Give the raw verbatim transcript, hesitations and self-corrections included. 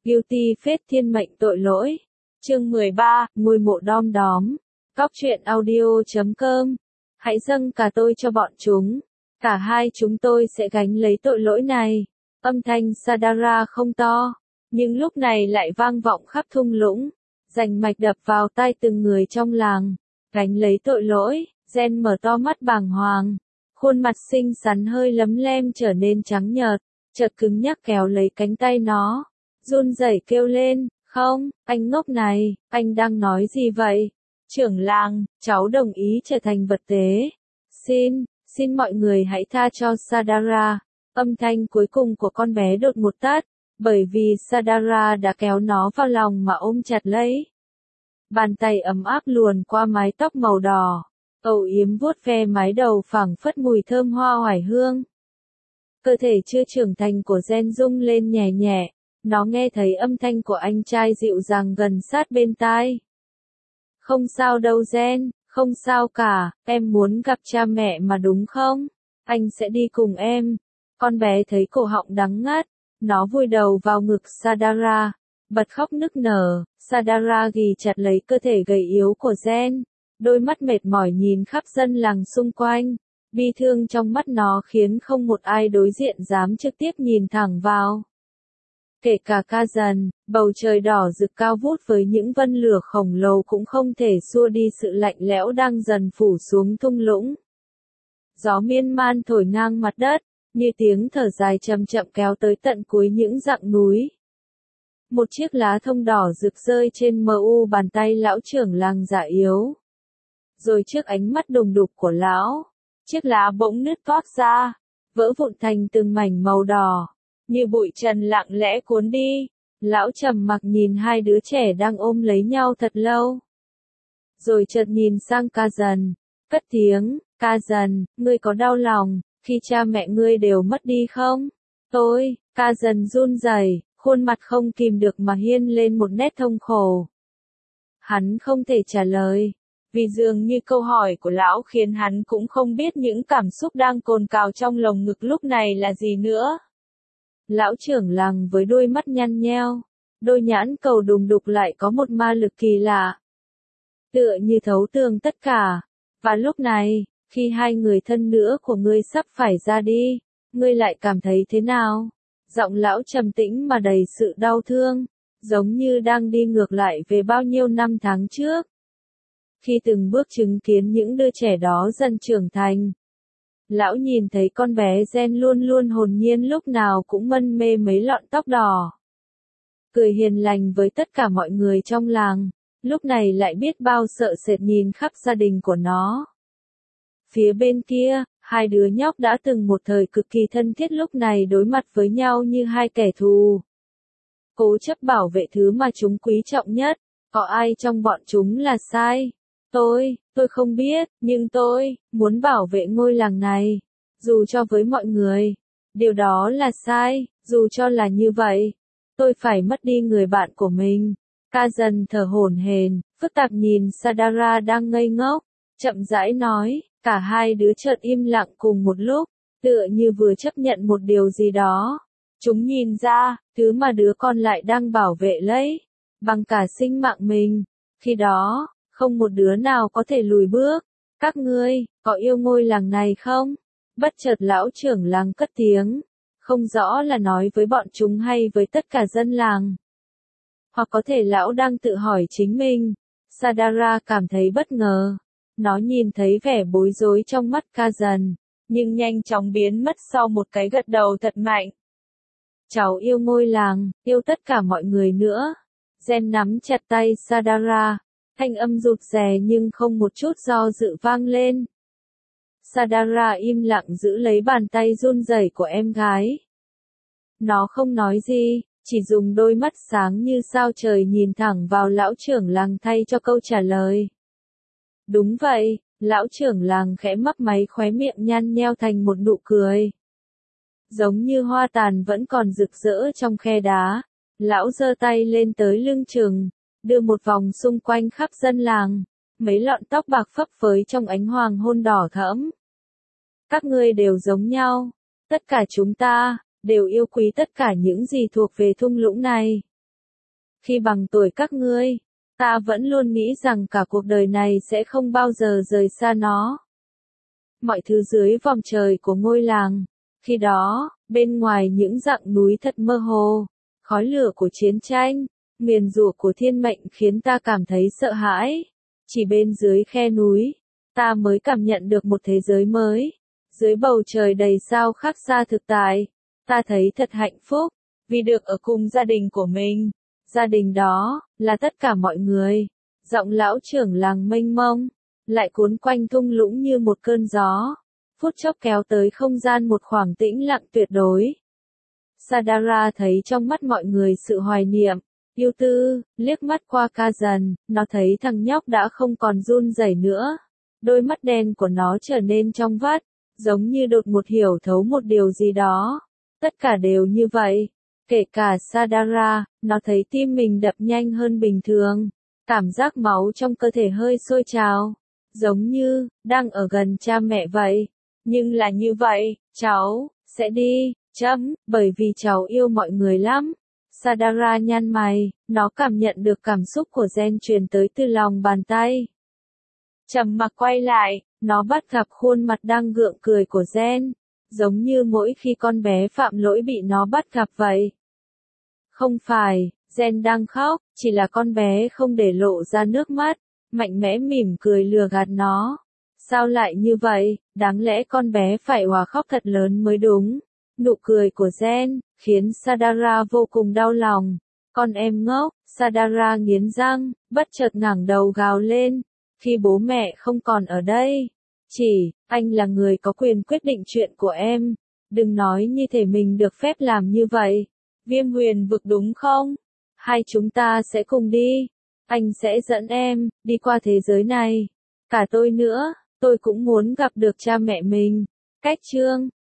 Guilty phết thiên mệnh tội lỗi. Chương mười ba, ngôi mộ đom đóm. Cóc truyện audio chấm com. Hãy dâng cả tôi cho bọn chúng. Cả hai chúng tôi sẽ gánh lấy tội lỗi này. Âm thanh Sadara không to, nhưng lúc này lại vang vọng khắp thung lũng. Rành mạch đập vào tai từng người trong làng. Gánh lấy tội lỗi, Jen mở to mắt bàng hoàng. Khuôn mặt xinh xắn hơi lấm lem trở nên trắng nhợt, chợt cứng nhắc kéo lấy cánh tay nó. Run rẩy kêu lên, không, anh ngốc này, anh đang nói gì vậy? Trưởng làng, cháu đồng ý trở thành vật tế. Xin, xin mọi người hãy tha cho Sadara. Âm thanh cuối cùng của con bé đột ngột tắt, bởi vì Sadara đã kéo nó vào lòng mà ôm chặt lấy. Bàn tay ấm áp luồn qua mái tóc màu đỏ, âu yếm vuốt ve mái đầu phảng phất mùi thơm hoa oải hương. Cơ thể chưa trưởng thành của Jen rung lên nhẹ nhẹ, nó nghe thấy âm thanh của anh trai dịu dàng gần sát bên tai. Không sao đâu Jen, không sao cả, em muốn gặp cha mẹ mà đúng không? Anh sẽ đi cùng em. Con bé thấy cổ họng đắng ngắt, nó vùi đầu vào ngực Sadara, bật khóc nức nở. Sadara ghì chặt lấy cơ thể gầy yếu của Jen, đôi mắt mệt mỏi nhìn khắp dân làng xung quanh. Bi thương trong mắt nó khiến không một ai đối diện dám trực tiếp nhìn thẳng vào. Kể cả Kazan, bầu trời đỏ rực cao vút với những vân lửa khổng lồ cũng không thể xua đi sự lạnh lẽo đang dần phủ xuống thung lũng. Gió miên man thổi ngang mặt đất, như tiếng thở dài chậm chậm kéo tới tận cuối những dặng núi. Một chiếc lá thông đỏ rực rơi trên mu bàn tay lão trưởng làng già yếu. Rồi trước ánh mắt đùng đục của lão, chiếc lá bỗng nứt toác ra, vỡ vụn thành từng mảnh màu đỏ, như bụi trần lặng lẽ cuốn đi. Lão trầm mặc nhìn hai đứa trẻ đang ôm lấy nhau thật lâu. Rồi chợt nhìn sang Kazan, cất tiếng, Kazan, ngươi có đau lòng khi cha mẹ ngươi đều mất đi không? Tôi, Kazan run rẩy, khuôn mặt không kìm được mà hiên lên một nét thông khổ. Hắn không thể trả lời, vì dường như câu hỏi của lão khiến hắn cũng không biết những cảm xúc đang cồn cào trong lồng ngực lúc này là gì nữa. Lão trưởng làng với đôi mắt nhăn nheo, đôi nhãn cầu đùng đục lại có một ma lực kỳ lạ, tựa như thấu tường tất cả. Và lúc này, khi hai người thân nữa của ngươi sắp phải ra đi, ngươi lại cảm thấy thế nào? Giọng lão trầm tĩnh mà đầy sự đau thương, giống như đang đi ngược lại về bao nhiêu năm tháng trước. Khi từng bước chứng kiến những đứa trẻ đó dần trưởng thành, lão nhìn thấy con bé Jen luôn luôn hồn nhiên lúc nào cũng mân mê mấy lọn tóc đỏ. Cười hiền lành với tất cả mọi người trong làng, lúc này lại biết bao sợ sệt nhìn khắp gia đình của nó. Phía bên kia, hai đứa nhóc đã từng một thời cực kỳ thân thiết lúc này đối mặt với nhau như hai kẻ thù. Cố chấp bảo vệ thứ mà chúng quý trọng nhất, có ai trong bọn chúng là sai? Tôi, tôi không biết, nhưng tôi, muốn bảo vệ ngôi làng này. Dù cho với mọi người, điều đó là sai, dù cho là như vậy, tôi phải mất đi người bạn của mình. Kazan thở hổn hển, phức tạp nhìn Sadara đang ngây ngốc, chậm rãi nói, cả hai đứa chợt im lặng cùng một lúc, tựa như vừa chấp nhận một điều gì đó. Chúng nhìn ra, thứ mà đứa con lại đang bảo vệ lấy, bằng cả sinh mạng mình. Khi đó, không một đứa nào có thể lùi bước. Các ngươi, có yêu ngôi làng này không? Bất chợt lão trưởng làng cất tiếng, không rõ là nói với bọn chúng hay với tất cả dân làng. Hoặc có thể lão đang tự hỏi chính mình. Sadara cảm thấy bất ngờ. Nó nhìn thấy vẻ bối rối trong mắt Kazan, nhưng nhanh chóng biến mất sau một cái gật đầu thật mạnh. Cháu yêu ngôi làng, yêu tất cả mọi người nữa. Jen nắm chặt tay Sadara, thanh âm rụt rè nhưng không một chút do dự vang lên. Sadara im lặng giữ lấy bàn tay run rẩy của em gái. Nó không nói gì, chỉ dùng đôi mắt sáng như sao trời nhìn thẳng vào lão trưởng làng thay cho câu trả lời. Đúng vậy, lão trưởng làng khẽ mấp máy khóe miệng nhăn nheo thành một nụ cười. Giống như hoa tàn vẫn còn rực rỡ trong khe đá, lão giơ tay lên tới lưng chừng, đưa một vòng xung quanh khắp dân làng, mấy lọn tóc bạc phấp phới trong ánh hoàng hôn đỏ thẫm. Các ngươi đều giống nhau, tất cả chúng ta, đều yêu quý tất cả những gì thuộc về thung lũng này. Khi bằng tuổi các ngươi, ta vẫn luôn nghĩ rằng cả cuộc đời này sẽ không bao giờ rời xa nó. Mọi thứ dưới vòng trời của ngôi làng. Khi đó, bên ngoài những dặng núi thật mơ hồ, khói lửa của chiến tranh, nguyền rủa của thiên mệnh khiến ta cảm thấy sợ hãi. Chỉ bên dưới khe núi, ta mới cảm nhận được một thế giới mới. Dưới bầu trời đầy sao khác xa thực tại, ta thấy thật hạnh phúc, vì được ở cùng gia đình của mình. Gia đình đó, là tất cả mọi người. Giọng lão trưởng làng mênh mông, lại cuốn quanh thung lũng như một cơn gió. Phút chốc kéo tới không gian một khoảng tĩnh lặng tuyệt đối. Sadara thấy trong mắt mọi người sự hoài niệm, yêu tư, liếc mắt qua ca dần, nó thấy thằng nhóc đã không còn run rẩy nữa. Đôi mắt đen của nó trở nên trong vắt, giống như đột ngột hiểu thấu một điều gì đó. Tất cả đều như vậy. Kể cả Sadara, nó thấy tim mình đập nhanh hơn bình thường. Cảm giác máu trong cơ thể hơi sôi trào. Giống như, đang ở gần cha mẹ vậy. Nhưng là như vậy, cháu, sẽ đi, chấm, bởi vì cháu yêu mọi người lắm. Sadara nhăn mày, nó cảm nhận được cảm xúc của Gen truyền tới từ lòng bàn tay. Trầm mặc quay lại, nó bắt gặp khuôn mặt đang gượng cười của Gen, giống như mỗi khi con bé phạm lỗi bị nó bắt gặp vậy. Không phải, Gen đang khóc, chỉ là con bé không để lộ ra nước mắt, mạnh mẽ mỉm cười lừa gạt nó. Sao lại như vậy, đáng lẽ con bé phải òa khóc thật lớn mới đúng. Nụ cười của Gen, khiến Sadara vô cùng đau lòng. Con em ngốc, Sadara nghiến răng, bất chợt ngẩng đầu gào lên. Khi bố mẹ không còn ở đây, chỉ, anh là người có quyền quyết định chuyện của em. Đừng nói như thể mình được phép làm như vậy. Viêm huyền vực đúng không? Hay chúng ta sẽ cùng đi. Anh sẽ dẫn em, đi qua thế giới này. Cả tôi nữa, tôi cũng muốn gặp được cha mẹ mình. Cách chương